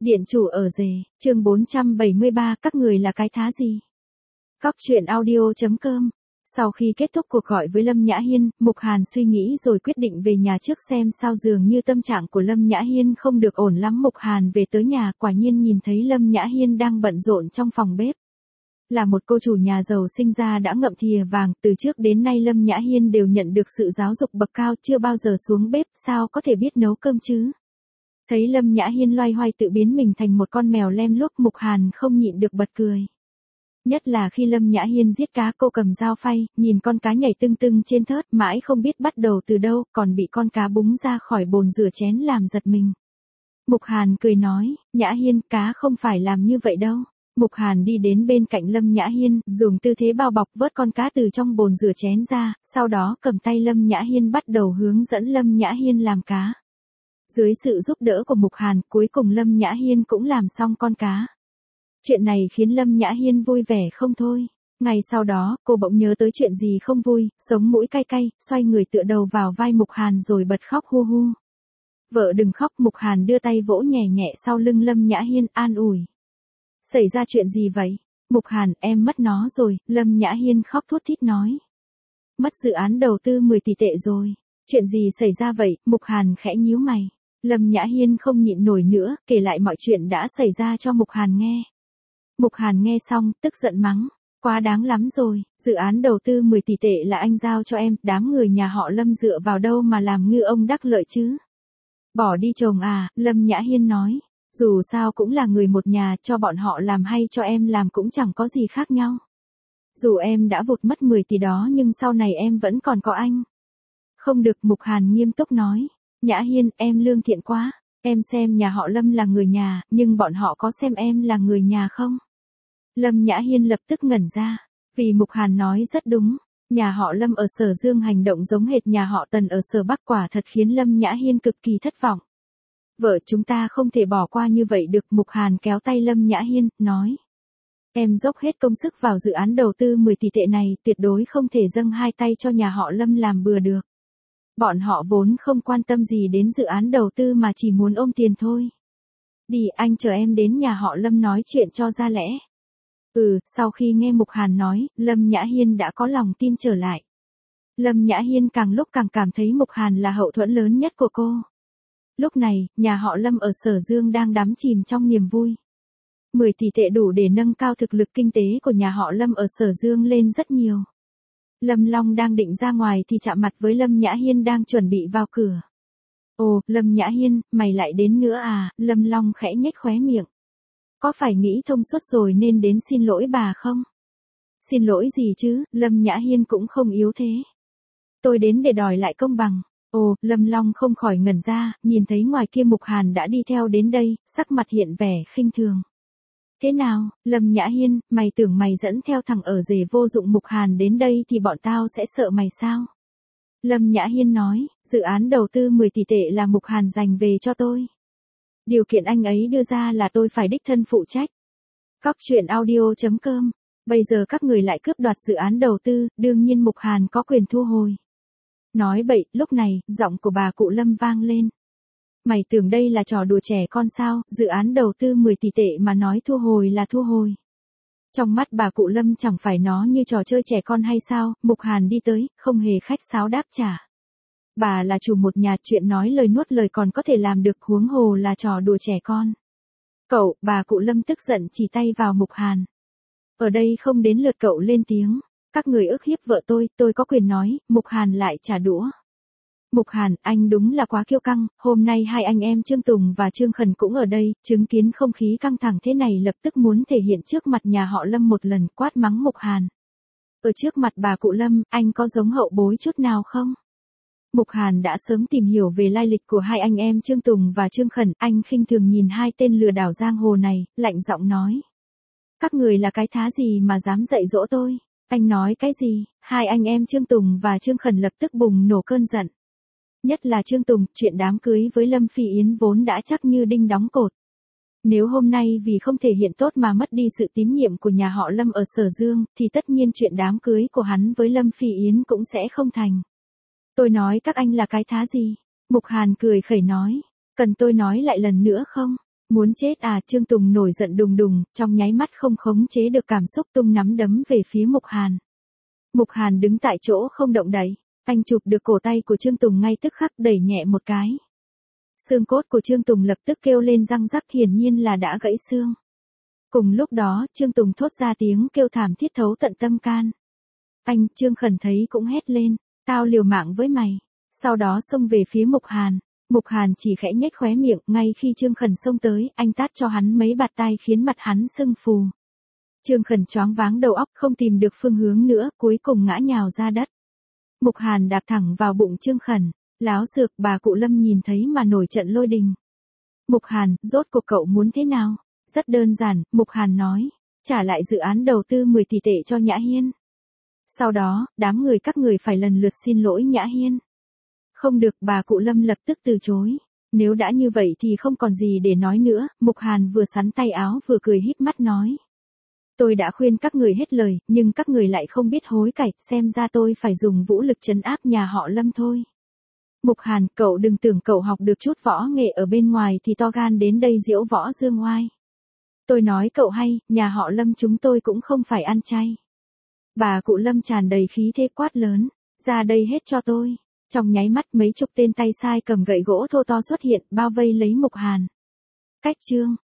Điện chủ ở rể, chương 473, các người là cái thá gì? Cóc truyện audio.com. Sau khi kết thúc cuộc gọi với Lâm Nhã Hiên, Mục Hàn suy nghĩ rồi quyết định về nhà trước xem sao, dường như tâm trạng của Lâm Nhã Hiên không được ổn lắm. Mục Hàn về tới nhà, quả nhiên nhìn thấy Lâm Nhã Hiên đang bận rộn trong phòng bếp. Là một cô chủ nhà giàu sinh ra đã ngậm thìa vàng, từ trước đến nay Lâm Nhã Hiên đều nhận được sự giáo dục bậc cao, chưa bao giờ xuống bếp, sao có thể biết nấu cơm chứ? Thấy Lâm Nhã Hiên loay hoay tự biến mình thành một con mèo lem luốc, Mục Hàn không nhịn được bật cười. Nhất là khi Lâm Nhã Hiên giết cá, cô cầm dao phay, nhìn con cá nhảy tưng tưng trên thớt, mãi không biết bắt đầu từ đâu, còn bị con cá búng ra khỏi bồn rửa chén làm giật mình. Mục Hàn cười nói, Nhã Hiên, cá không phải làm như vậy đâu. Mục Hàn đi đến bên cạnh Lâm Nhã Hiên, dùng tư thế bao bọc vớt con cá từ trong bồn rửa chén ra, sau đó cầm tay Lâm Nhã Hiên bắt đầu hướng dẫn Lâm Nhã Hiên làm cá. Dưới sự giúp đỡ của Mục Hàn, cuối cùng Lâm Nhã Hiên cũng làm xong con cá. Chuyện này khiến Lâm Nhã Hiên vui vẻ không thôi. Ngày sau đó, cô bỗng nhớ tới chuyện gì không vui, sống mũi cay cay, xoay người tựa đầu vào vai Mục Hàn rồi bật khóc hu hu. Vợ đừng khóc. Mục Hàn đưa tay vỗ nhẹ nhẹ sau lưng Lâm Nhã Hiên, an ủi. Xảy ra chuyện gì vậy? Mục Hàn, em mất nó rồi. Lâm Nhã Hiên khóc thút thít nói. Mất dự án đầu tư 10 tỷ tệ rồi. Chuyện gì xảy ra vậy? Mục Hàn khẽ nhíu mày. Lâm Nhã Hiên không nhịn nổi nữa, kể lại mọi chuyện đã xảy ra cho Mục Hàn nghe. Mục Hàn nghe xong, tức giận mắng. Quá đáng lắm rồi, dự án đầu tư 10 tỷ tệ là anh giao cho em, đám người nhà họ Lâm dựa vào đâu mà làm ngư ông đắc lợi chứ? Bỏ đi chồng à? Lâm Nhã Hiên nói. Dù sao cũng là người một nhà, cho bọn họ làm hay cho em làm cũng chẳng có gì khác nhau. Dù em đã vụt mất 10 tỷ đó nhưng sau này em vẫn còn có anh. Không được. Mục Hàn nghiêm túc nói. Nhã Hiên, em lương thiện quá. Em xem nhà họ Lâm là người nhà, nhưng bọn họ có xem em là người nhà không? Lâm Nhã Hiên lập tức ngẩn ra. Vì Mục Hàn nói rất đúng. Nhà họ Lâm ở Sở Dương hành động giống hệt nhà họ Tần ở Sở Bắc, quả thật khiến Lâm Nhã Hiên cực kỳ thất vọng. Vợ chúng ta không thể bỏ qua như vậy được. Mục Hàn kéo tay Lâm Nhã Hiên, nói. Em dốc hết công sức vào dự án đầu tư 10 tỷ tệ này, tuyệt đối không thể dâng hai tay cho nhà họ Lâm làm bừa được. Bọn họ vốn không quan tâm gì đến dự án đầu tư mà chỉ muốn ôm tiền thôi. Đi, anh chờ em đến nhà họ Lâm nói chuyện cho ra lẽ. Sau khi nghe Mục Hàn nói, Lâm Nhã Hiên đã có lòng tin trở lại. Lâm Nhã Hiên càng lúc càng cảm thấy Mục Hàn là hậu thuẫn lớn nhất của cô. Lúc này, nhà họ Lâm ở Sở Dương đang đắm chìm trong niềm vui. 10 tỷ tệ đủ để nâng cao thực lực kinh tế của nhà họ Lâm ở Sở Dương lên rất nhiều. Lâm Long đang định ra ngoài thì chạm mặt với Lâm Nhã Hiên đang chuẩn bị vào cửa. Ồ, Lâm Nhã Hiên, mày lại đến nữa à? Lâm Long khẽ nhếch khóe miệng. Có phải nghĩ thông suốt rồi nên đến xin lỗi bà không? Xin lỗi gì chứ? Lâm Nhã Hiên cũng không yếu thế. Tôi đến để đòi lại công bằng. Ồ, Lâm Long không khỏi ngẩn ra, nhìn thấy ngoài kia Mục Hàn đã đi theo đến đây, sắc mặt hiện vẻ khinh thường. Thế nào, Lâm Nhã Hiên, mày tưởng mày dẫn theo thằng ở rể vô dụng Mục Hàn đến đây thì bọn tao sẽ sợ mày sao? Lâm Nhã Hiên nói, dự án đầu tư 10 tỷ tệ là Mục Hàn dành về cho tôi. Điều kiện anh ấy đưa ra là tôi phải đích thân phụ trách. Cóc truyện audio.com. Bây giờ các người lại cướp đoạt dự án đầu tư, đương nhiên Mục Hàn có quyền thu hồi. Nói bậy. Lúc này, giọng của bà cụ Lâm vang lên. Mày tưởng đây là trò đùa trẻ con sao? Dự án đầu tư 10 tỷ tệ mà nói thu hồi là thu hồi. Trong mắt bà cụ Lâm chẳng phải nó như trò chơi trẻ con hay sao? Mục Hàn đi tới, không hề khách sáo đáp trả. Bà là chủ một nhà, chuyện nói lời nuốt lời còn có thể làm được, huống hồ là trò đùa trẻ con. Cậu, bà cụ Lâm tức giận chỉ tay vào Mục Hàn. Ở đây không đến lượt cậu lên tiếng. Các người ức hiếp vợ tôi có quyền nói. Mục Hàn lại trả đũa. Mục Hàn, anh đúng là quá kiêu căng, hôm nay hai anh em Trương Tùng và Trương Khẩn cũng ở đây, chứng kiến không khí căng thẳng thế này lập tức muốn thể hiện trước mặt nhà họ Lâm một lần, quát mắng Mục Hàn. Ở trước mặt bà cụ Lâm, anh có giống hậu bối chút nào không? Mục Hàn đã sớm tìm hiểu về lai lịch của hai anh em Trương Tùng và Trương Khẩn, anh khinh thường nhìn hai tên lừa đảo giang hồ này, lạnh giọng nói. Các người là cái thá gì mà dám dạy dỗ tôi? Anh nói cái gì? Hai anh em Trương Tùng và Trương Khẩn lập tức bùng nổ cơn giận. Nhất là Trương Tùng, chuyện đám cưới với Lâm Phi Yến vốn đã chắc như đinh đóng cột. Nếu hôm nay vì không thể hiện tốt mà mất đi sự tín nhiệm của nhà họ Lâm ở Sở Dương, thì tất nhiên chuyện đám cưới của hắn với Lâm Phi Yến cũng sẽ không thành. Tôi nói các anh là cái thá gì? Mục Hàn cười khẩy nói. Cần tôi nói lại lần nữa không? Muốn chết à, Trương Tùng nổi giận đùng đùng, trong nháy mắt không khống chế được cảm xúc tung nắm đấm về phía Mục Hàn. Mục Hàn đứng tại chỗ không động đậy, anh chụp được cổ tay của Trương Tùng ngay tức khắc đẩy nhẹ một cái. Xương cốt của Trương Tùng lập tức kêu lên răng rắc, hiển nhiên là đã gãy xương. Cùng lúc đó, Trương Tùng thốt ra tiếng kêu thảm thiết thấu tận tâm can. Anh, Trương Khẩn thấy cũng hét lên, tao liều mạng với mày. Sau đó xông về phía Mục Hàn. Mục Hàn chỉ khẽ nhếch khóe miệng, ngay khi Trương Khẩn xông tới, anh tát cho hắn mấy bạt tai khiến mặt hắn sưng phù. Trương Khẩn choáng váng đầu óc, không tìm được phương hướng nữa, cuối cùng ngã nhào ra đất. Mục Hàn đạp thẳng vào bụng Trương Khẩn. Láo xược, bà cụ Lâm nhìn thấy mà nổi trận lôi đình. Mục Hàn, rốt cuộc cậu muốn thế nào? Rất đơn giản, Mục Hàn nói. Trả lại dự án đầu tư 10 tỷ tệ cho Nhã Hiên. Sau đó, đám người các người phải lần lượt xin lỗi Nhã Hiên. Không được, bà cụ Lâm lập tức từ chối. Nếu đã như vậy thì không còn gì để nói nữa, Mục Hàn vừa sắn tay áo vừa cười híp mắt nói. Tôi đã khuyên các người hết lời, nhưng các người lại không biết hối cải, xem ra tôi phải dùng vũ lực trấn áp nhà họ Lâm thôi. Mục Hàn, cậu đừng tưởng cậu học được chút võ nghệ ở bên ngoài thì to gan đến đây diễu võ dương oai. Tôi nói cậu hay, nhà họ Lâm chúng tôi cũng không phải ăn chay. Bà cụ Lâm tràn đầy khí thế quát lớn, ra đây hết cho tôi. Trong nháy mắt mấy chục tên tay sai cầm gậy gỗ thô to xuất hiện, bao vây lấy Mục Hàn. Cách chương